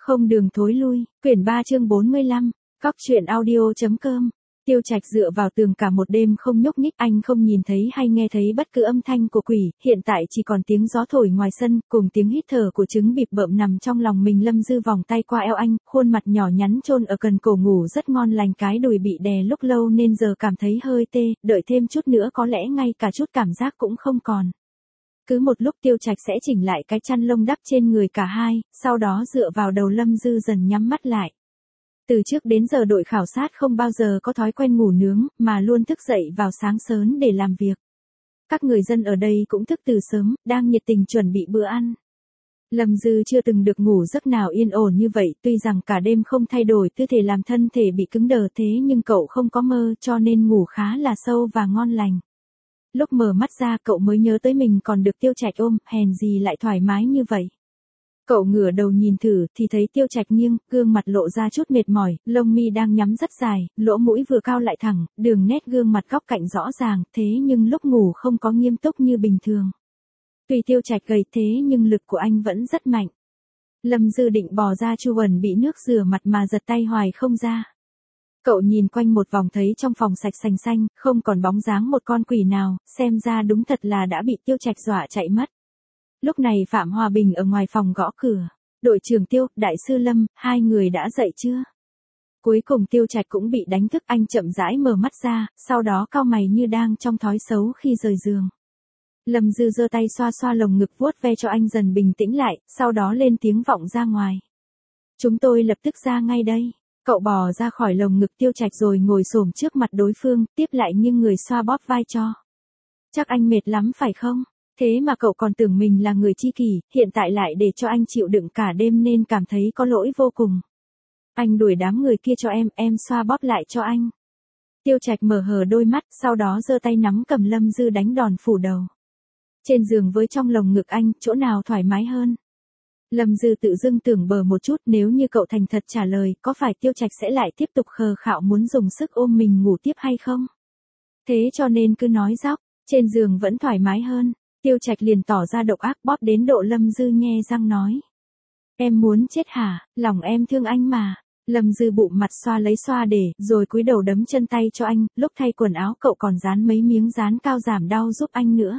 Không đường thối lui, quyển 3 chương 45, Cóc truyện audio.com. Tiêu Trạch dựa vào tường cả một đêm không nhúc nhích, anh không nhìn thấy hay nghe thấy bất cứ âm thanh của quỷ, hiện tại chỉ còn tiếng gió thổi ngoài sân, cùng tiếng hít thở của trứng bịp bợm nằm trong lòng mình. Lâm Dư vòng tay qua eo anh, khuôn mặt nhỏ nhắn chôn ở cần cổ, ngủ rất ngon lành, cái đùi bị đè lúc lâu nên giờ cảm thấy hơi tê, đợi thêm chút nữa có lẽ ngay cả chút cảm giác cũng không còn. Cứ một lúc Tiêu Trạch sẽ chỉnh lại cái chăn lông đắp trên người cả hai, sau đó dựa vào đầu Lâm Dư dần nhắm mắt lại. Từ trước đến giờ đội khảo sát không bao giờ có thói quen ngủ nướng, mà luôn thức dậy vào sáng sớm để làm việc. Các người dân ở đây cũng thức từ sớm, đang nhiệt tình chuẩn bị bữa ăn. Lâm Dư chưa từng được ngủ giấc nào yên ổn như vậy, tuy rằng cả đêm không thay đổi tư thể làm thân thể bị cứng đờ thế nhưng cậu không có mơ, cho nên ngủ khá là sâu và ngon lành. Lúc mở mắt ra cậu mới nhớ tới mình còn được Tiêu Trạch ôm, hèn gì lại thoải mái như vậy. Cậu ngửa đầu nhìn thử thì thấy Tiêu Trạch nghiêng, gương mặt lộ ra chút mệt mỏi, lông mi đang nhắm rất dài, lỗ mũi vừa cao lại thẳng, đường nét gương mặt góc cạnh rõ ràng, thế nhưng lúc ngủ không có nghiêm túc như bình thường. Tuy Tiêu Trạch gầy thế nhưng lực của anh vẫn rất mạnh. Lâm Dư định bò ra chu quần bị nước rửa mặt mà giật tay hoài không ra. Cậu nhìn quanh một vòng thấy trong phòng sạch sành xanh, không còn bóng dáng một con quỷ nào, xem ra đúng thật là đã bị Tiêu Trạch dọa chạy mất. Lúc này Phạm Hòa Bình ở ngoài phòng gõ cửa. Đội trưởng Tiêu, đại sư Lâm, hai người đã dậy chưa? Cuối cùng Tiêu Trạch cũng bị đánh thức, anh chậm rãi mở mắt ra, sau đó cau mày như đang trong thói xấu khi rời giường. Lâm Dư giơ tay xoa xoa lồng ngực vuốt ve cho anh dần bình tĩnh lại, sau đó lên tiếng vọng ra ngoài. Chúng tôi lập tức ra ngay đây. Cậu bò ra khỏi lồng ngực Tiêu Trạch rồi ngồi xổm trước mặt đối phương, tiếp lại nghiêng người xoa bóp vai cho. Chắc anh mệt lắm phải không? Thế mà cậu còn tưởng mình là người chi kỷ, hiện tại lại để cho anh chịu đựng cả đêm nên cảm thấy có lỗi vô cùng. Anh đuổi đám người kia cho em xoa bóp lại cho anh. Tiêu Trạch mở hờ đôi mắt, sau đó giơ tay nắm cầm Lâm Dư đánh đòn phủ đầu. Trên giường với trong lồng ngực anh, chỗ nào thoải mái hơn? Lâm Dư tự dưng tưởng bờ một chút, nếu như cậu thành thật trả lời, có phải Tiêu Trạch sẽ lại tiếp tục khờ khạo muốn dùng sức ôm mình ngủ tiếp hay không? Thế cho nên cứ nói dóc, trên giường vẫn thoải mái hơn. Tiêu Trạch liền tỏ ra độc ác, bóp đến độ Lâm Dư nhe răng nói. Em muốn chết hả, lòng em thương anh mà. Lâm Dư bụng mặt xoa lấy xoa để, rồi cúi đầu đấm chân tay cho anh, lúc thay quần áo cậu còn dán mấy miếng dán cao giảm đau giúp anh nữa.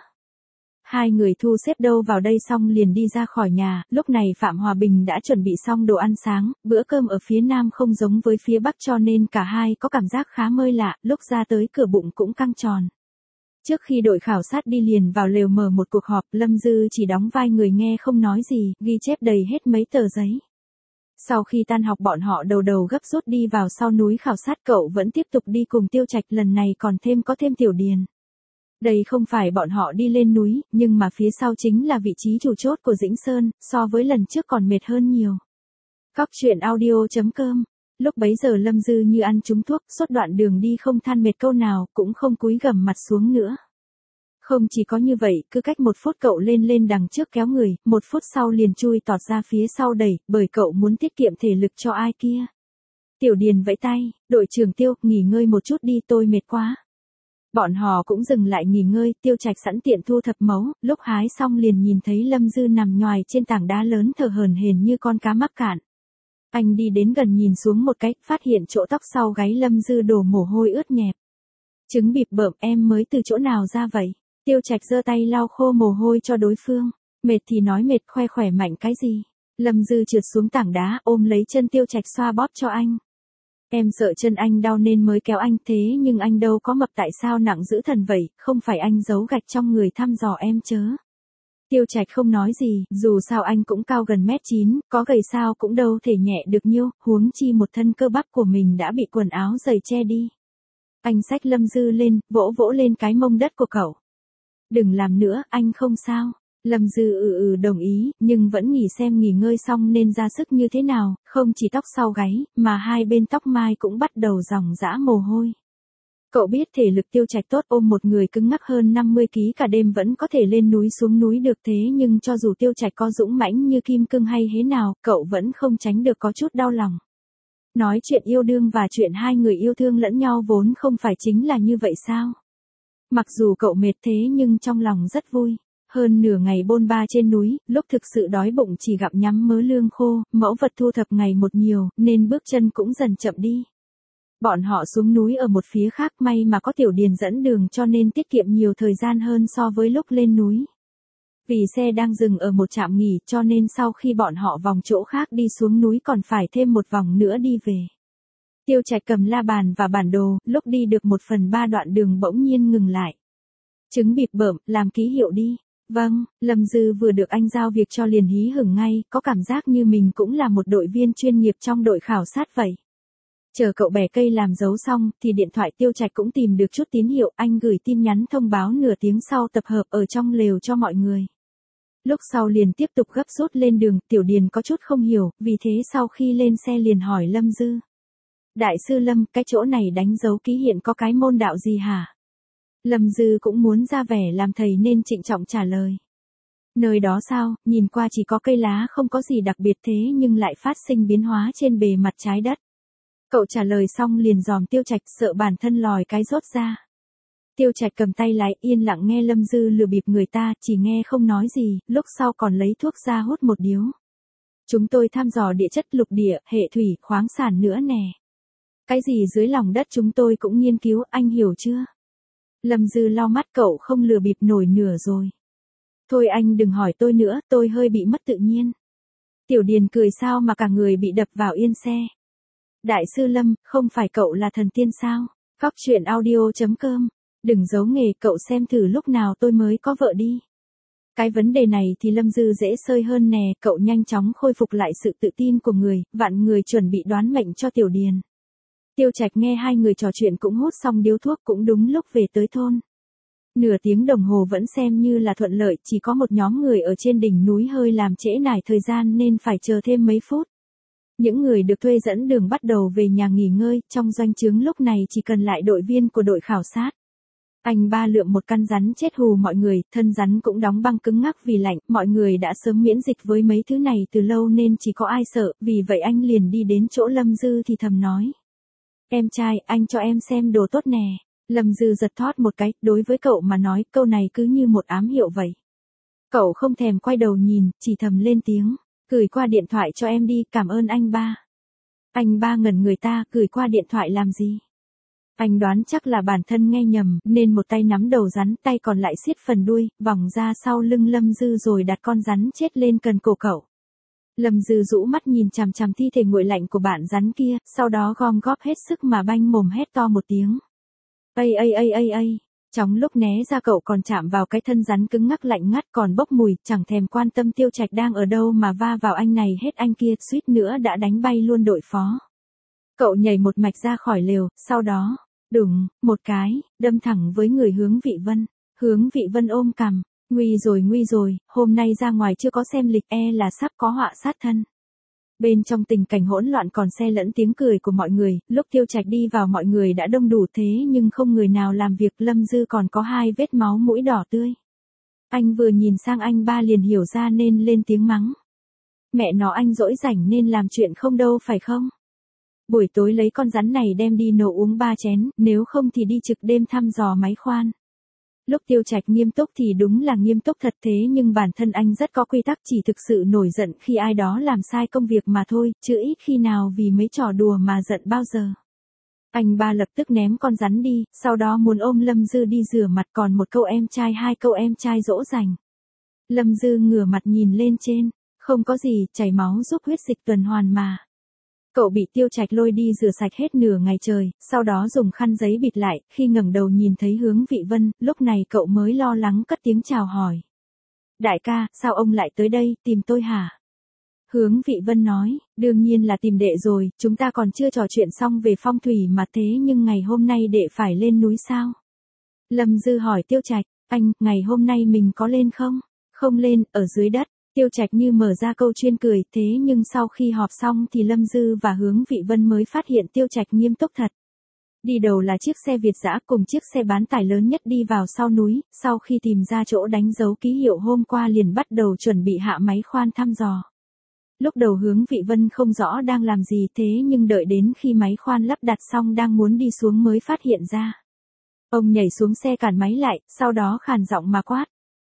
Hai người thu xếp đâu vào đây xong liền đi ra khỏi nhà, lúc này Phạm Hòa Bình đã chuẩn bị xong đồ ăn sáng, bữa cơm ở phía Nam không giống với phía Bắc cho nên cả hai có cảm giác khá mới lạ, lúc ra tới cửa bụng cũng căng tròn. Trước khi đội khảo sát đi liền vào lều mở một cuộc họp, Lâm Dư chỉ đóng vai người nghe không nói gì, ghi chép đầy hết mấy tờ giấy. Sau khi tan học bọn họ đầu gấp rút đi vào sau núi khảo sát, cậu vẫn tiếp tục đi cùng Tiêu Trạch, lần này còn có thêm Tiểu Điền. Đây không phải bọn họ đi lên núi, nhưng mà phía sau chính là vị trí chủ chốt của Dĩnh Sơn, so với lần trước còn mệt hơn nhiều. Cóc truyện audio.com. Lúc bấy giờ Lâm Dư như ăn trúng thuốc, suốt đoạn đường đi không than mệt câu nào, cũng không cúi gằm mặt xuống nữa. Không chỉ có như vậy, cứ cách 1 phút cậu lên đằng trước kéo người, 1 phút sau liền chui tọt ra phía sau đẩy, bởi cậu muốn tiết kiệm thể lực cho ai kia. Tiểu Điền vẫy tay, đội trưởng Tiêu, nghỉ ngơi một chút đi, tôi mệt quá. Bọn họ cũng dừng lại nghỉ ngơi, Tiêu Trạch sẵn tiện thu thập mấu, lúc hái xong liền nhìn thấy Lâm Dư nằm nhoài trên tảng đá lớn thở hổn hển như con cá mắc cạn. Anh đi đến gần nhìn xuống một cái, phát hiện chỗ tóc sau gáy Lâm Dư đổ mồ hôi ướt nhẹp. Trứng bịp bợm, em mới từ chỗ nào ra vậy? Tiêu Trạch giơ tay lau khô mồ hôi cho đối phương. Mệt thì nói mệt, khoe khỏe mạnh cái gì? Lâm Dư trượt xuống tảng đá, ôm lấy chân Tiêu Trạch xoa bóp cho anh. Em sợ chân anh đau nên mới kéo anh, thế nhưng anh đâu có mập, tại sao nặng dữ thần vậy, không phải anh giấu gạch trong người thăm dò em chớ. Tiêu Trạch không nói gì, dù sao anh cũng cao gần 1m9, có gầy sao cũng đâu thể nhẹ được nhiêu, huống chi một thân cơ bắp của mình đã bị quần áo dày che đi. Anh xách Lâm Dư lên, vỗ lên cái mông đất của cậu. Đừng làm nữa, anh không sao. Lâm Dư đồng ý, nhưng vẫn nghỉ ngơi xong nên ra sức như thế nào, không chỉ tóc sau gáy, mà hai bên tóc mai cũng bắt đầu ròng rã mồ hôi. Cậu biết thể lực Tiêu Trạch tốt, ôm một người cứng ngắc hơn 50 kg cả đêm vẫn có thể lên núi xuống núi được, thế nhưng cho dù Tiêu Trạch có dũng mãnh như kim cương hay thế nào, cậu vẫn không tránh được có chút đau lòng. Nói chuyện yêu đương và chuyện hai người yêu thương lẫn nhau vốn không phải chính là như vậy sao? Mặc dù cậu mệt thế nhưng trong lòng rất vui. Hơn nửa ngày bôn ba trên núi, lúc thực sự đói bụng chỉ gặp nhắm mớ lương khô, mẫu vật thu thập ngày một nhiều, nên bước chân cũng dần chậm đi. Bọn họ xuống núi ở một phía khác, may mà có Tiểu Điền dẫn đường cho nên tiết kiệm nhiều thời gian hơn so với lúc lên núi. Vì xe đang dừng ở một trạm nghỉ cho nên sau khi bọn họ vòng chỗ khác đi xuống núi còn phải thêm một vòng nữa đi về. Tiêu Trạch cầm la bàn và bản đồ, lúc đi được 1/3 đoạn đường bỗng nhiên ngừng lại. Trứng bịp bợm, làm ký hiệu đi. Vâng, Lâm Dư vừa được anh giao việc cho liền hí hửng ngay, có cảm giác như mình cũng là một đội viên chuyên nghiệp trong đội khảo sát vậy. Chờ cậu bẻ cây làm dấu xong, thì điện thoại Tiêu Trạch cũng tìm được chút tín hiệu, anh gửi tin nhắn thông báo nửa tiếng sau tập hợp ở trong lều cho mọi người. Lúc sau liền tiếp tục gấp rút lên đường, Tiểu Điền có chút không hiểu, vì thế sau khi lên xe liền hỏi Lâm Dư. Đại sư Lâm, cái chỗ này đánh dấu ký hiện có cái môn đạo gì hả? Lâm Dư cũng muốn ra vẻ làm thầy nên trịnh trọng trả lời. Nơi đó sao, nhìn qua chỉ có cây lá không có gì đặc biệt thế nhưng lại phát sinh biến hóa trên bề mặt trái đất. Cậu trả lời xong liền dòm Tiêu Trạch sợ bản thân lòi cái rốt ra. Tiêu Trạch cầm tay lái yên lặng nghe Lâm Dư lừa bịp người ta, chỉ nghe không nói gì, lúc sau còn lấy thuốc ra hút một điếu. Chúng tôi thăm dò địa chất lục địa, hệ thủy, khoáng sản nữa nè. Cái gì dưới lòng đất chúng tôi cũng nghiên cứu, anh hiểu chưa? Lâm Dư lau mắt cậu không lừa bịp nổi nửa rồi. Thôi anh đừng hỏi tôi nữa, tôi hơi bị mất tự nhiên. Tiểu Điền cười sao mà cả người bị đập vào yên xe. Đại sư Lâm, không phải cậu là thần tiên sao? Góc truyện audio.com. Đừng giấu nghề, cậu xem thử lúc nào tôi mới có vợ đi. Cái vấn đề này thì Lâm Dư dễ sơi hơn nè, cậu nhanh chóng khôi phục lại sự tự tin của người, vạn người chuẩn bị đoán mệnh cho Tiểu Điền. Tiêu Trạch nghe hai người trò chuyện cũng hút xong điếu thuốc cũng đúng lúc về tới thôn. Nửa tiếng đồng hồ vẫn xem như là thuận lợi, chỉ có một nhóm người ở trên đỉnh núi hơi làm trễ nải thời gian nên phải chờ thêm mấy phút. Những người được thuê dẫn đường bắt đầu về nhà nghỉ ngơi, trong doanh trướng lúc này chỉ cần lại đội viên của đội khảo sát. Anh ba lượm một căn rắn chết hù mọi người, thân rắn cũng đóng băng cứng ngắc vì lạnh, mọi người đã sớm miễn dịch với mấy thứ này từ lâu nên chỉ có ai sợ, vì vậy anh liền đi đến chỗ Lâm Dư thì thầm nói. Em trai, anh cho em xem đồ tốt nè. Lâm Dư giật thót một cái, đối với cậu mà nói, câu này cứ như một ám hiệu vậy. Cậu không thèm quay đầu nhìn, chỉ thầm lên tiếng, gửi qua điện thoại cho em đi, cảm ơn anh ba. Anh ba ngẩn người ta, gửi qua điện thoại làm gì? Anh đoán chắc là bản thân nghe nhầm, nên một tay nắm đầu rắn, tay còn lại siết phần đuôi, vòng ra sau lưng Lâm Dư rồi đặt con rắn chết lên cần cổ cậu. Lâm Dư rũ mắt nhìn chằm chằm thi thể nguội lạnh của bạn rắn kia, sau đó gom góp hết sức mà banh mồm hét to một tiếng. Ây. Trong lúc né ra cậu còn chạm vào cái thân rắn cứng ngắc lạnh ngắt còn bốc mùi, chẳng thèm quan tâm Tiêu Trạch đang ở đâu mà va vào anh này hết anh kia, suýt nữa đã đánh bay luôn đội phó. Cậu nhảy một mạch ra khỏi lều, sau đó, đùng, một cái, đâm thẳng với người Hướng Vị Vân. Hướng Vị Vân ôm cằm, nguy rồi, hôm nay ra ngoài chưa có xem lịch là sắp có họa sát thân. Bên trong tình cảnh hỗn loạn còn xe lẫn tiếng cười của mọi người, lúc Tiêu Trạch đi vào mọi người đã đông đủ thế nhưng không người nào làm việc, Lâm Dư còn có 2 vết máu mũi đỏ tươi. Anh vừa nhìn sang anh ba liền hiểu ra nên lên tiếng mắng. Mẹ nó anh dỗi rảnh nên làm chuyện không đâu phải không? Buổi tối lấy con rắn này đem đi nấu uống 3 chén, nếu không thì đi trực đêm thăm dò máy khoan. Lúc Tiêu Trạch nghiêm túc thì đúng là nghiêm túc thật thế nhưng bản thân anh rất có quy tắc, chỉ thực sự nổi giận khi ai đó làm sai công việc mà thôi, chứ ít khi nào vì mấy trò đùa mà giận bao giờ. Anh ba lập tức ném con rắn đi, sau đó muốn ôm Lâm Dư đi rửa mặt, còn một câu em trai 2 câu em trai dỗ dành. Lâm Dư ngửa mặt nhìn lên trên, không có gì, chảy máu giúp huyết dịch tuần hoàn mà. Cậu bị Tiêu Trạch lôi đi rửa sạch hết nửa ngày trời, sau đó dùng khăn giấy bịt lại, khi ngẩng đầu nhìn thấy Hướng Vị Vân, lúc này cậu mới lo lắng cất tiếng chào hỏi. Đại ca, sao ông lại tới đây, tìm tôi hả? Hướng Vị Vân nói, đương nhiên là tìm đệ rồi, chúng ta còn chưa trò chuyện xong về phong thủy mà thế nhưng ngày hôm nay đệ phải lên núi sao? Lâm Dư hỏi Tiêu Trạch, anh, ngày hôm nay mình có lên không? Không lên, ở dưới đất. Tiêu Trạch như mở ra câu chuyên cười, thế nhưng sau khi họp xong thì Lâm Dư và Hướng Vị Vân mới phát hiện Tiêu Trạch nghiêm túc thật. Đi đầu là chiếc xe Việt dã cùng chiếc xe bán tải lớn nhất đi vào sau núi, sau khi tìm ra chỗ đánh dấu ký hiệu hôm qua liền bắt đầu chuẩn bị hạ máy khoan thăm dò. Lúc đầu Hướng Vị Vân không rõ đang làm gì thế nhưng đợi đến khi máy khoan lắp đặt xong đang muốn đi xuống mới phát hiện ra. Ông nhảy xuống xe cản máy lại, sau đó khàn giọng mà quát.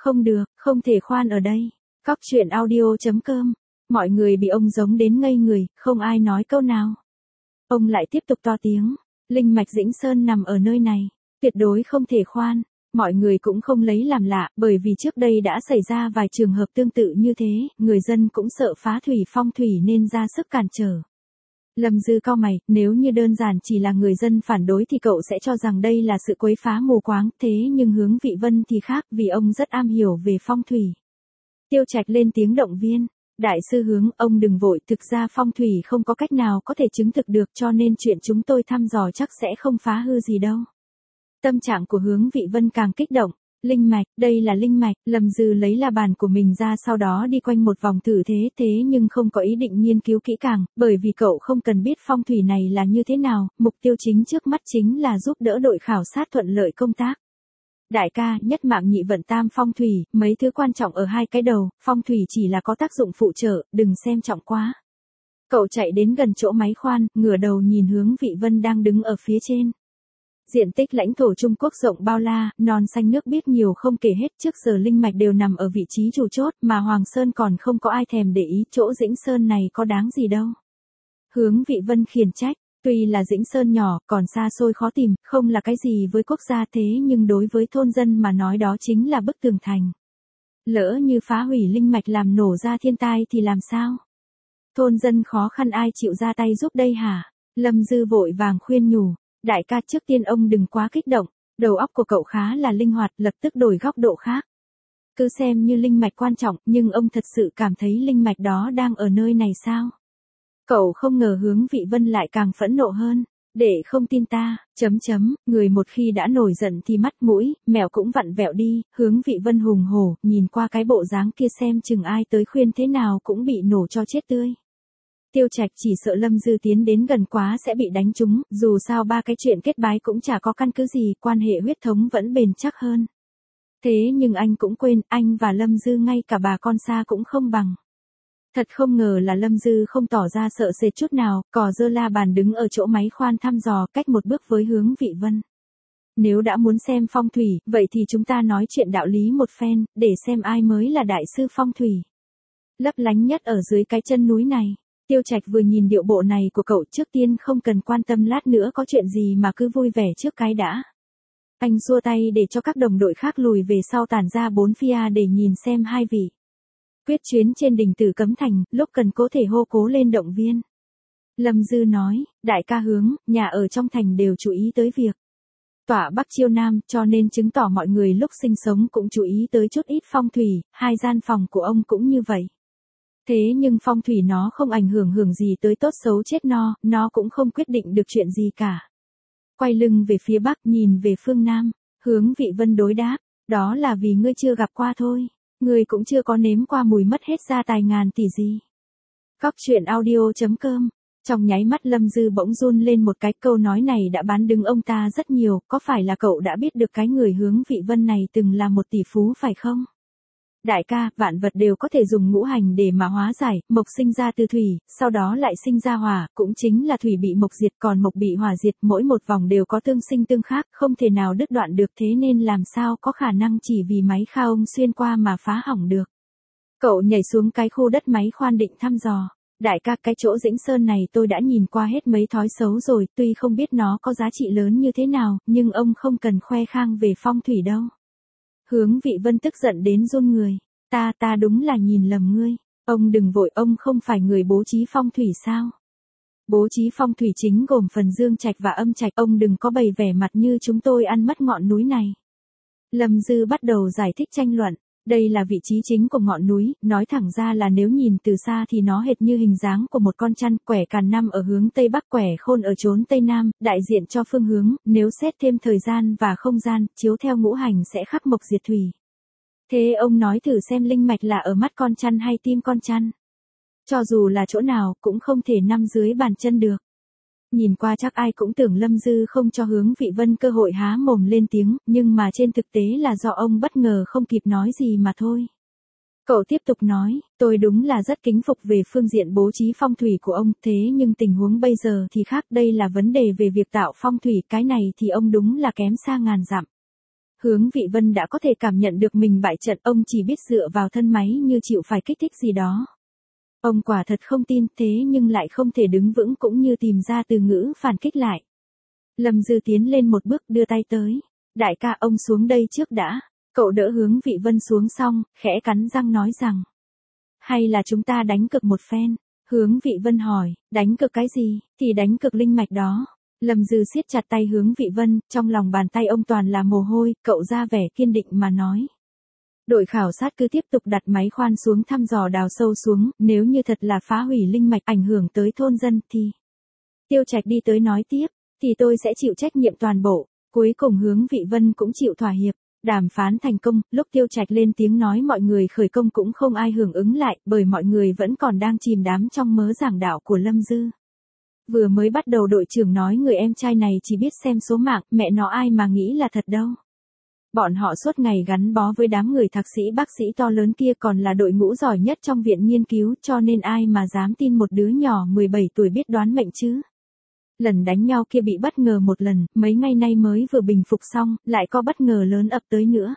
Không được, không thể khoan ở đây. Cóc truyện audio.com. Mọi người bị ông giống đến ngây người, không ai nói câu nào. Ông lại tiếp tục to tiếng. Linh mạch Dĩnh Sơn nằm ở nơi này. Tuyệt đối không thể khoan. Mọi người cũng không lấy làm lạ, bởi vì trước đây đã xảy ra vài trường hợp tương tự như thế, người dân cũng sợ phá thủy phong thủy nên ra sức cản trở. Lâm Dư cau mày, nếu như đơn giản chỉ là người dân phản đối thì cậu sẽ cho rằng đây là sự quấy phá mù quáng, thế nhưng Hướng Vị Vân thì khác vì ông rất am hiểu về phong thủy. Tiêu Trạch lên tiếng động viên. Đại sư Hướng, ông đừng vội, thực ra phong thủy không có cách nào có thể chứng thực được cho nên chuyện chúng tôi thăm dò chắc sẽ không phá hư gì đâu. Tâm trạng của Hướng Vị Vân càng kích động. Linh mạch, đây là linh mạch, Lâm Dư lấy la bàn của mình ra sau đó đi quanh một vòng thử thế nhưng không có ý định nghiên cứu kỹ càng, bởi vì cậu không cần biết phong thủy này là như thế nào, mục tiêu chính trước mắt chính là giúp đỡ đội khảo sát thuận lợi công tác. Đại ca, nhất mạng nhị vận tam phong thủy, mấy thứ quan trọng ở hai cái đầu, phong thủy chỉ là có tác dụng phụ trợ, đừng xem trọng quá. Cậu chạy đến gần chỗ máy khoan, ngửa đầu nhìn Hướng Vị Vân đang đứng ở phía trên. Diện tích lãnh thổ Trung Quốc rộng bao la, non xanh nước biếc nhiều không kể hết, trước giờ linh mạch đều nằm ở vị trí chủ chốt, mà Hoàng Sơn còn không có ai thèm để ý, chỗ Dĩnh Sơn này có đáng gì đâu. Hướng Vị Vân khiển trách, tuy là Dĩnh Sơn nhỏ, còn xa xôi khó tìm, không là cái gì với quốc gia thế nhưng đối với thôn dân mà nói đó chính là bức tường thành. Lỡ như phá hủy linh mạch làm nổ ra thiên tai thì làm sao? Thôn dân khó khăn ai chịu ra tay giúp đây hả? Lâm Dư vội vàng khuyên nhủ. Đại ca, trước tiên ông đừng quá kích động, đầu óc của cậu khá là linh hoạt, lập tức đổi góc độ khác. Cứ xem như linh mạch quan trọng, nhưng ông thật sự cảm thấy linh mạch đó đang ở nơi này sao? Cậu không ngờ Hướng Vị Vân lại càng phẫn nộ hơn. Để không tin ta, người một khi đã nổi giận thì mắt mũi, mèo cũng vặn vẹo đi, Hướng Vị Vân hùng hổ, nhìn qua cái bộ dáng kia xem chừng ai tới khuyên thế nào cũng bị nổ cho chết tươi. Tiêu Trạch chỉ sợ Lâm Dư tiến đến gần quá sẽ bị đánh trúng, dù sao ba cái chuyện kết bái cũng chả có căn cứ gì, quan hệ huyết thống vẫn bền chắc hơn. Thế nhưng anh cũng quên, anh và Lâm Dư ngay cả bà con xa cũng không bằng. Thật không ngờ là Lâm Dư không tỏ ra sợ sệt chút nào, cò dơ la bàn đứng ở chỗ máy khoan thăm dò cách một bước với Hướng Vị Vân. Nếu đã muốn xem phong thủy, vậy thì chúng ta nói chuyện đạo lý một phen, để xem ai mới là đại sư phong thủy. Lấp lánh nhất ở dưới cái chân núi này. Tiêu Trạch vừa nhìn điệu bộ này của cậu, trước tiên không cần quan tâm lát nữa có chuyện gì mà cứ vui vẻ trước cái đã. Anh xua tay để cho các đồng đội khác lùi về sau tản ra bốn phía để nhìn xem hai vị. Quyết chiến trên đỉnh Tử Cấm Thành, lúc cần có thể hô cố lên động viên. Lâm Dư nói, đại ca Hướng, nhà ở trong thành đều chú ý tới việc tỏa Bắc chiêu Nam, cho nên chứng tỏ mọi người lúc sinh sống cũng chú ý tới chút ít phong thủy, hai gian phòng của ông cũng như vậy. Thế nhưng phong thủy nó không ảnh hưởng gì tới tốt xấu chết no, nó cũng không quyết định được chuyện gì cả. Quay lưng về phía Bắc nhìn về phương Nam, Hướng Vị Vân đối đáp, đó là vì ngươi chưa gặp qua thôi, ngươi cũng chưa có nếm qua mùi mất hết gia tài ngàn tỷ gì. Cóc truyện audio.com. Trong nháy mắt Lâm Dư bỗng run lên một cái, câu nói này đã bán đứng ông ta rất nhiều, có phải là cậu đã biết được cái người Hướng Vị Vân này từng là một tỷ phú phải không? Đại ca, vạn vật đều có thể dùng ngũ hành để mà hóa giải, mộc sinh ra từ thủy, sau đó lại sinh ra hỏa, cũng chính là thủy bị mộc diệt còn mộc bị hỏa diệt, mỗi một vòng đều có tương sinh tương khắc, không thể nào đứt đoạn được, thế nên làm sao có khả năng chỉ vì máy kha ông xuyên qua mà phá hỏng được. Cậu nhảy xuống cái khu đất máy khoan định thăm dò. Đại ca, cái chỗ Dĩnh Sơn này tôi đã nhìn qua hết mấy thói xấu rồi, tuy không biết nó có giá trị lớn như thế nào, nhưng ông không cần khoe khang về phong thủy đâu. Hướng Vị Vân tức giận đến run người. Ta đúng là nhìn lầm ngươi. Ông đừng vội, ông không phải người bố trí phong thủy sao? Bố trí phong thủy chính gồm phần dương trạch và âm trạch, ông đừng có bày vẻ mặt như chúng tôi ăn mất ngọn núi này. Lâm Dư bắt đầu giải thích tranh luận. Đây là vị trí chính của ngọn núi, nói thẳng ra là nếu nhìn từ xa thì nó hệt như hình dáng của một con chăn, quẻ càn năm ở hướng Tây Bắc, quẻ khôn ở chốn Tây Nam, đại diện cho phương hướng, nếu xét thêm thời gian và không gian, chiếu theo ngũ hành sẽ khắc mộc diệt thủy. Thế ông nói thử xem linh mạch là ở mắt con chăn hay tim con chăn? Cho dù là chỗ nào, cũng không thể nằm dưới bàn chân được. Nhìn qua chắc ai cũng tưởng Lâm Dư không cho Hướng Vị Vân cơ hội há mồm lên tiếng, nhưng mà trên thực tế là do ông bất ngờ không kịp nói gì mà thôi. Cậu tiếp tục nói, tôi đúng là rất kính phục về phương diện bố trí phong thủy của ông, thế nhưng tình huống bây giờ thì khác, đây là vấn đề về việc tạo phong thủy, cái này thì ông đúng là kém xa ngàn dặm. Hướng Vị Vân đã có thể cảm nhận được mình bại trận, ông chỉ biết dựa vào thân máy như chịu phải kích thích gì đó. Ông quả thật không tin, thế nhưng lại không thể đứng vững cũng như tìm ra từ ngữ phản kích lại. Lâm Dư tiến lên một bước đưa tay tới. Đại ca, ông xuống đây trước đã. Cậu đỡ Hướng Vị Vân xuống xong, khẽ cắn răng nói rằng. Hay là chúng ta đánh cược một phen? Hướng Vị Vân hỏi, đánh cược cái gì? Thì đánh cược linh mạch đó. Lâm Dư siết chặt tay Hướng Vị Vân, trong lòng bàn tay ông toàn là mồ hôi, cậu ra vẻ kiên định mà nói. Đội khảo sát cứ tiếp tục đặt máy khoan xuống thăm dò đào sâu xuống, nếu như thật là phá hủy linh mạch ảnh hưởng tới thôn dân thì... Tiêu Trạch đi tới nói tiếp, thì tôi sẽ chịu trách nhiệm toàn bộ. Cuối cùng Hướng Vị Vân cũng chịu thỏa hiệp. Đàm phán thành công, lúc Tiêu Trạch lên tiếng nói mọi người khởi công cũng không ai hưởng ứng lại, bởi mọi người vẫn còn đang chìm đắm trong mớ giảng đạo của Lâm Dư. Vừa mới bắt đầu đội trưởng nói người em trai này chỉ biết xem số mạng, mẹ nó ai mà nghĩ là thật đâu. Bọn họ suốt ngày gắn bó với đám người thạc sĩ bác sĩ to lớn kia, còn là đội ngũ giỏi nhất trong viện nghiên cứu, cho nên ai mà dám tin một đứa nhỏ 17 tuổi biết đoán mệnh chứ. Lần đánh nhau kia bị bất ngờ một lần, mấy ngày nay mới vừa bình phục xong, lại có bất ngờ lớn ập tới nữa.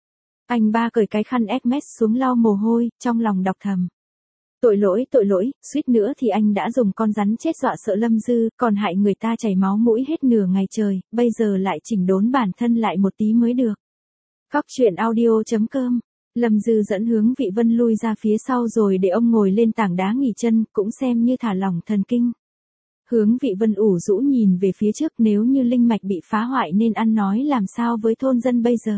Anh ba cởi cái khăn Hermes xuống lau mồ hôi, trong lòng đọc thầm. Tội lỗi, suýt nữa thì anh đã dùng con rắn chết dọa sợ Lâm Dư, còn hại người ta chảy máu mũi hết nửa ngày trời, bây giờ lại chỉnh đốn bản thân lại một tí mới được. Cóc truyện audio.com. Lâm Dư dẫn Hướng Vị Vân lui ra phía sau rồi để ông ngồi lên tảng đá nghỉ chân, cũng xem như thả lỏng thần kinh. Hướng Vị Vân ủ rũ nhìn về phía trước, nếu như linh mạch bị phá hoại nên ăn nói làm sao với thôn dân bây giờ.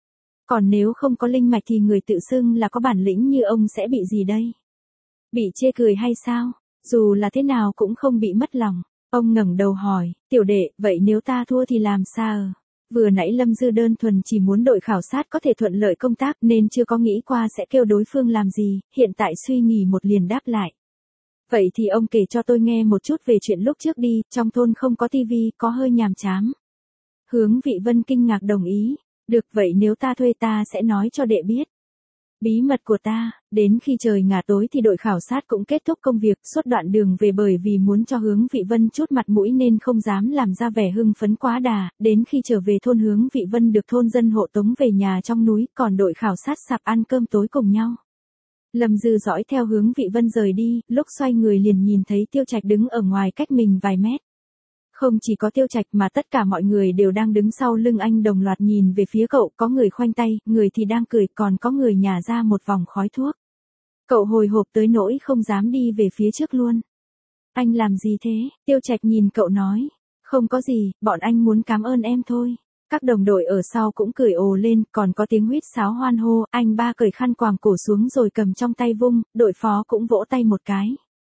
Còn nếu không có linh mạch thì người tự xưng là có bản lĩnh như ông sẽ bị gì đây? Bị chê cười hay sao? Dù là thế nào cũng không bị mất lòng. Ông ngẩng đầu hỏi, tiểu đệ, vậy nếu ta thua thì làm sao? Vừa nãy Lâm Dư đơn thuần chỉ muốn đội khảo sát có thể thuận lợi công tác nên chưa có nghĩ qua sẽ kêu đối phương làm gì, hiện tại suy nghĩ một liền đáp lại. Vậy thì ông kể cho tôi nghe một chút về chuyện lúc trước đi, trong thôn không có tivi, có hơi nhàm chán. Hướng Vị Vân kinh ngạc đồng ý, được vậy nếu ta thuê ta sẽ nói cho đệ biết. Bí mật của ta, đến khi trời ngả tối thì đội khảo sát cũng kết thúc công việc, suốt đoạn đường về bởi vì muốn cho Hướng Vị Vân chút mặt mũi nên không dám làm ra vẻ hưng phấn quá đà, đến khi trở về thôn Hướng Vị Vân được thôn dân hộ tống về nhà trong núi, còn đội khảo sát sạp ăn cơm tối cùng nhau. Lâm Dư dõi theo Hướng Vị Vân rời đi, lúc xoay người liền nhìn thấy Tiêu Trạch đứng ở ngoài cách mình vài mét. Không chỉ có Tiêu Trạch mà tất cả mọi người đều đang đứng sau lưng anh đồng loạt nhìn về phía cậu, có người khoanh tay, người thì đang cười, còn có người nhả ra một vòng khói thuốc. Cậu hồi hộp tới nỗi không dám đi về phía trước luôn. Anh làm gì thế? Tiêu Trạch nhìn cậu nói. Không có gì, bọn anh muốn cảm ơn em thôi. Các đồng đội ở sau cũng cười ồ lên, còn có tiếng huýt sáo hoan hô, anh ba cởi khăn quàng cổ xuống rồi cầm trong tay vung, đội phó cũng vỗ tay một cái.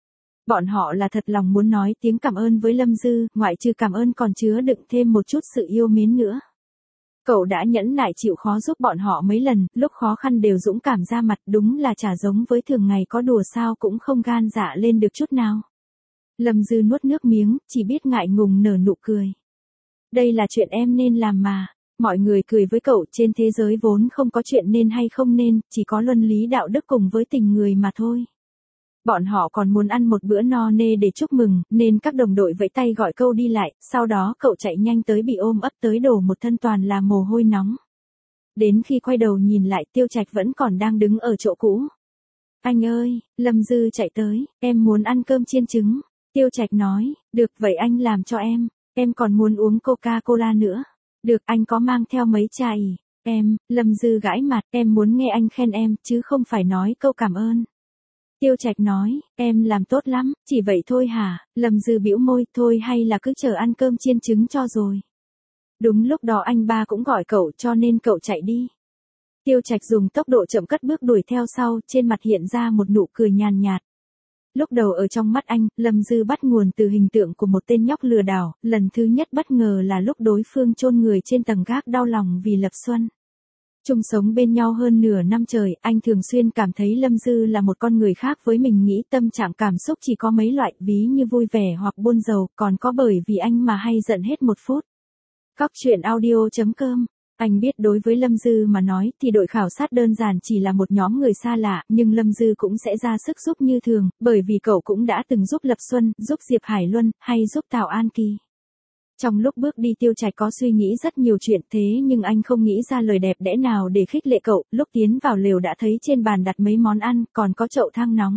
Bọn họ là thật lòng muốn nói tiếng cảm ơn với Lâm Dư, ngoại trừ cảm ơn còn chứa đựng thêm một chút sự yêu mến nữa. Cậu đã nhẫn nại chịu khó giúp bọn họ mấy lần, lúc khó khăn đều dũng cảm ra mặt, đúng là chả giống với thường ngày có đùa sao cũng không gan dạ lên được chút nào. Lâm Dư nuốt nước miếng, chỉ biết ngại ngùng nở nụ cười. Đây là chuyện em nên làm mà. Mọi người cười với cậu, trên thế giới vốn không có chuyện nên hay không nên, chỉ có luân lý đạo đức cùng với tình người mà thôi. Bọn họ còn muốn ăn một bữa no nê để chúc mừng, nên các đồng đội vẫy tay gọi cậu đi lại, sau đó cậu chạy nhanh tới bị ôm ấp tới đổ một thân toàn là mồ hôi nóng. Đến khi quay đầu nhìn lại Tiêu Trạch vẫn còn đang đứng ở chỗ cũ. Anh ơi, Lâm Dư chạy tới, em muốn ăn cơm chiên trứng. Tiêu Trạch nói, được vậy anh làm cho em còn muốn uống Coca-Cola nữa. Được, anh có mang theo mấy chai. Lâm Dư gãi mặt, em muốn nghe anh khen em, chứ không phải nói câu cảm ơn. Tiêu Trạch nói, em làm tốt lắm, chỉ vậy thôi hả? Lâm Dư bĩu môi, thôi hay là cứ chờ ăn cơm chiên trứng cho rồi. Đúng lúc đó anh ba cũng gọi cậu cho nên cậu chạy đi. Tiêu Trạch dùng tốc độ chậm cất bước đuổi theo sau, trên mặt hiện ra một nụ cười nhàn nhạt. Lúc đầu ở trong mắt anh, Lâm Dư bắt nguồn từ hình tượng của một tên nhóc lừa đảo, lần thứ nhất bất ngờ là lúc đối phương chôn người trên tầng gác đau lòng vì Lập Xuân. Chung sống bên nhau hơn nửa năm trời, anh thường xuyên cảm thấy Lâm Dư là một con người khác với mình, nghĩ tâm trạng cảm xúc chỉ có mấy loại, ví như vui vẻ hoặc buồn rầu, còn có bởi vì anh mà hay giận hết một phút. Cóc truyện audio.com. Anh biết đối với Lâm Dư mà nói thì đội khảo sát đơn giản chỉ là một nhóm người xa lạ, nhưng Lâm Dư cũng sẽ ra sức giúp như thường, bởi vì cậu cũng đã từng giúp Lập Xuân, giúp Diệp Hải Luân, hay giúp Tào An Kỳ. Trong lúc bước đi Tiêu Trạch có suy nghĩ rất nhiều chuyện thế nhưng anh không nghĩ ra lời đẹp đẽ nào để khích lệ cậu, lúc tiến vào lều đã thấy trên bàn đặt mấy món ăn, còn có chậu than nóng.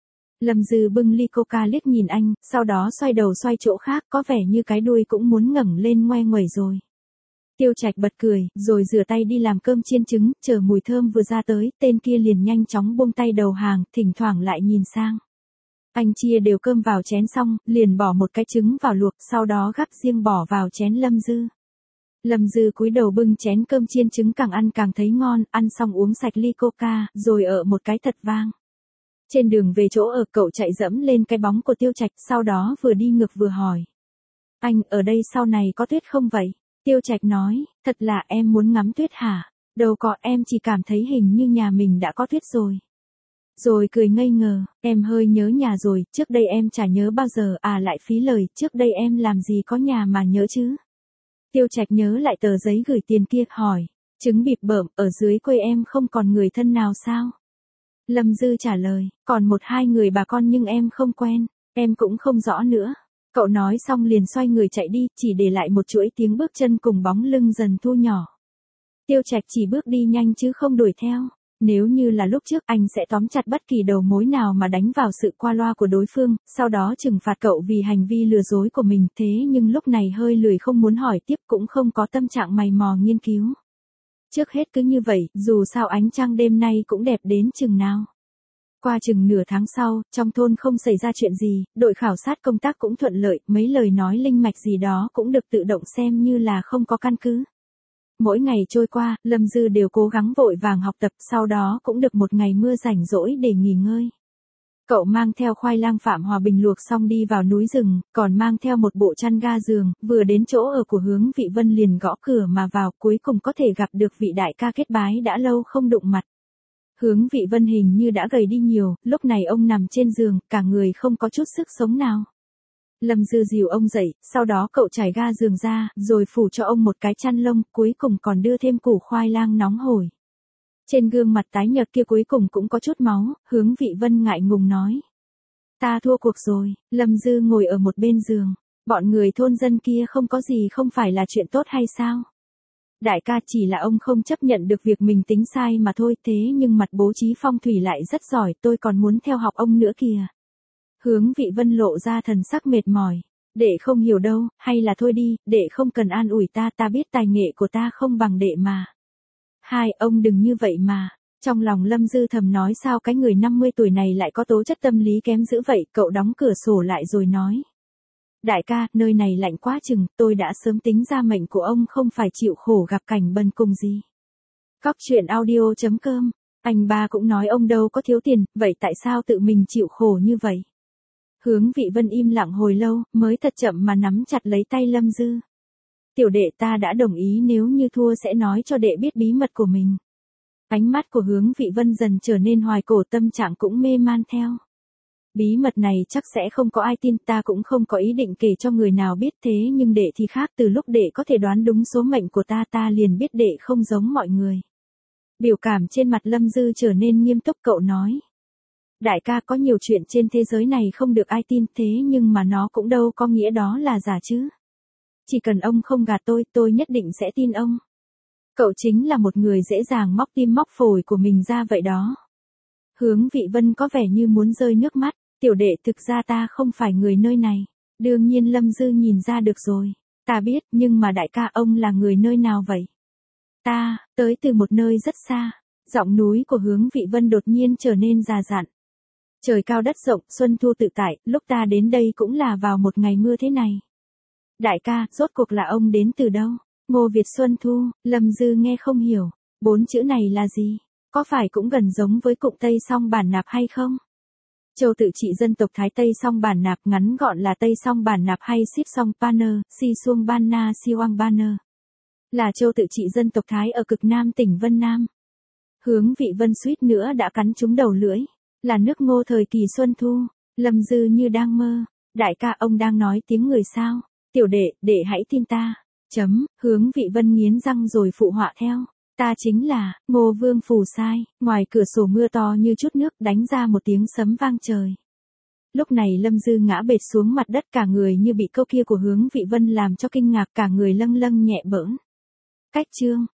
Lâm Dư bưng ly coca liếc nhìn anh, sau đó xoay đầu xoay chỗ khác, có vẻ như cái đuôi cũng muốn ngẩng lên ngoe nguẩy rồi. Tiêu Trạch bật cười, rồi rửa tay đi làm cơm chiên trứng, chờ mùi thơm vừa ra tới, tên kia liền nhanh chóng buông tay đầu hàng, thỉnh thoảng lại nhìn sang. Anh chia đều cơm vào chén xong, liền bỏ một cái trứng vào luộc, sau đó gắp riêng bỏ vào chén Lâm Dư. Lâm Dư cúi đầu bưng chén cơm chiên trứng càng ăn càng thấy ngon, ăn xong uống sạch ly coca, rồi ở một cái thật vang. Trên đường về chỗ ở cậu chạy dẫm lên cái bóng của Tiêu Trạch, sau đó vừa đi ngược vừa hỏi. Anh, ở đây sau này có tuyết không vậy? Tiêu Trạch nói, thật là em muốn ngắm tuyết hả? Đâu có, em chỉ cảm thấy hình như nhà mình đã có tuyết rồi. Rồi cười ngây ngờ, em hơi nhớ nhà rồi, trước đây em chả nhớ bao giờ, lại phí lời, trước đây em làm gì có nhà mà nhớ chứ? Tiêu Trạch nhớ lại tờ giấy gửi tiền kia, hỏi, trứng bịp bợm, ở dưới quê em không còn người thân nào sao? Lâm Dư trả lời, còn một hai người bà con nhưng em không quen, em cũng không rõ nữa. Cậu nói xong liền xoay người chạy đi, chỉ để lại một chuỗi tiếng bước chân cùng bóng lưng dần thu nhỏ. Tiêu Trạch chỉ bước đi nhanh chứ không đuổi theo. Nếu như là lúc trước anh sẽ tóm chặt bất kỳ đầu mối nào mà đánh vào sự qua loa của đối phương, sau đó trừng phạt cậu vì hành vi lừa dối của mình, thế nhưng lúc này hơi lười không muốn hỏi tiếp cũng không có tâm trạng mày mò nghiên cứu. Trước hết cứ như vậy, dù sao ánh trăng đêm nay cũng đẹp đến chừng nào. Qua chừng nửa tháng sau, trong thôn không xảy ra chuyện gì, đội khảo sát công tác cũng thuận lợi, mấy lời nói linh mạch gì đó cũng được tự động xem như là không có căn cứ. Mỗi ngày trôi qua, Lâm Dư đều cố gắng vội vàng học tập, sau đó cũng được một ngày mưa rảnh rỗi để nghỉ ngơi. Cậu mang theo khoai lang Phạm Hòa Bình luộc xong đi vào núi rừng, còn mang theo một bộ chăn ga giường, vừa đến chỗ ở của Hướng Vị Vân liền gõ cửa mà vào, cuối cùng có thể gặp được vị đại ca kết bái đã lâu không đụng mặt. Hướng Vị Vân hình như đã gầy đi nhiều, lúc này ông nằm trên giường, cả người không có chút sức sống nào. Lâm Dư dìu ông dậy, sau đó cậu trải ga giường ra, rồi phủ cho ông một cái chăn lông, cuối cùng còn đưa thêm củ khoai lang nóng hổi. Trên gương mặt tái nhợt kia cuối cùng cũng có chút máu, Hướng Vị Vân ngại ngùng nói. Ta thua cuộc rồi. Lâm Dư ngồi ở một bên giường. Bọn người thôn dân kia không có gì không phải là chuyện tốt hay sao? Đại ca, chỉ là ông không chấp nhận được việc mình tính sai mà thôi, thế nhưng mặt bố trí phong thủy lại rất giỏi, tôi còn muốn theo học ông nữa kìa. Hướng Vị Vân lộ ra thần sắc mệt mỏi. Đệ không hiểu đâu, hay là thôi đi, đệ không cần an ủi ta, ta biết tài nghệ của ta không bằng đệ mà. Hai, ông đừng như vậy mà. Trong lòng Lâm Dư thầm nói sao cái người 50 tuổi này lại có tố chất tâm lý kém dữ vậy, cậu đóng cửa sổ lại rồi nói. Đại ca, nơi này lạnh quá chừng, tôi đã sớm tính ra mệnh của ông không phải chịu khổ gặp cảnh bần cùng gì. Cóc truyện audio.com, anh ba cũng nói ông đâu có thiếu tiền, vậy tại sao tự mình chịu khổ như vậy? Hướng Vị Vân im lặng hồi lâu, mới thật chậm mà nắm chặt lấy tay Lâm Dư. Tiểu đệ, ta đã đồng ý nếu như thua sẽ nói cho đệ biết bí mật của mình. Ánh mắt của Hướng Vị Vân dần trở nên hoài cổ, tâm trạng cũng mê man theo. Bí mật này chắc sẽ không có ai tin, ta cũng không có ý định kể cho người nào biết, thế nhưng đệ thì khác, từ lúc đệ có thể đoán đúng số mệnh của ta, ta liền biết đệ không giống mọi người. Biểu cảm trên mặt Lâm Dư trở nên nghiêm túc, cậu nói. Đại ca, có nhiều chuyện trên thế giới này không được ai tin, thế nhưng mà nó cũng đâu có nghĩa đó là giả chứ. Chỉ cần ông không gạt tôi nhất định sẽ tin ông. Cậu chính là một người dễ dàng móc tim móc phổi của mình ra vậy đó. Hướng Vị Vân có vẻ như muốn rơi nước mắt. Tiểu đệ, thực ra ta không phải người nơi này. Đương nhiên Lâm Dư nhìn ra được rồi. Ta biết, nhưng mà đại ca, ông là người nơi nào vậy? Ta, tới từ một nơi rất xa. Giọng núi của Hướng Vị Vân đột nhiên trở nên già dặn. Trời cao đất rộng, xuân thu tự tại, lúc ta đến đây cũng là vào một ngày mưa thế này. Đại ca, rốt cuộc là ông đến từ đâu? Ngô Việt Xuân Thu. Lâm Dư nghe không hiểu. 4 chữ này là gì? Có phải cũng gần giống với cụm Tây Song Bản Nạp hay không? Châu tự trị dân tộc Thái Tây Song Bản Nạp, ngắn gọn là Tây Song Bản Nạp hay Sip Song Banner, Si Suông Ban Na Siwang Banner. Là châu tự trị dân tộc Thái ở cực Nam tỉnh Vân Nam. Hướng Vị Vân suýt nữa đã cắn trúng đầu lưỡi. Là nước Ngô thời kỳ Xuân Thu. Lâm Dư như đang mơ. Đại ca, ông đang nói tiếng người sao? Tiểu đệ hãy tin ta. Hướng Vị Vân nghiến răng rồi phụ họa theo. Ta chính là Ngô Vương Phù Sai. Ngoài cửa sổ mưa to như chút nước đánh ra một tiếng sấm vang trời. Lúc này Lâm Dư ngã bệt xuống mặt đất cả người như bị câu kia của Hướng Vị Vân làm cho kinh ngạc, cả người lâng lâng nhẹ bẫng. Cách chương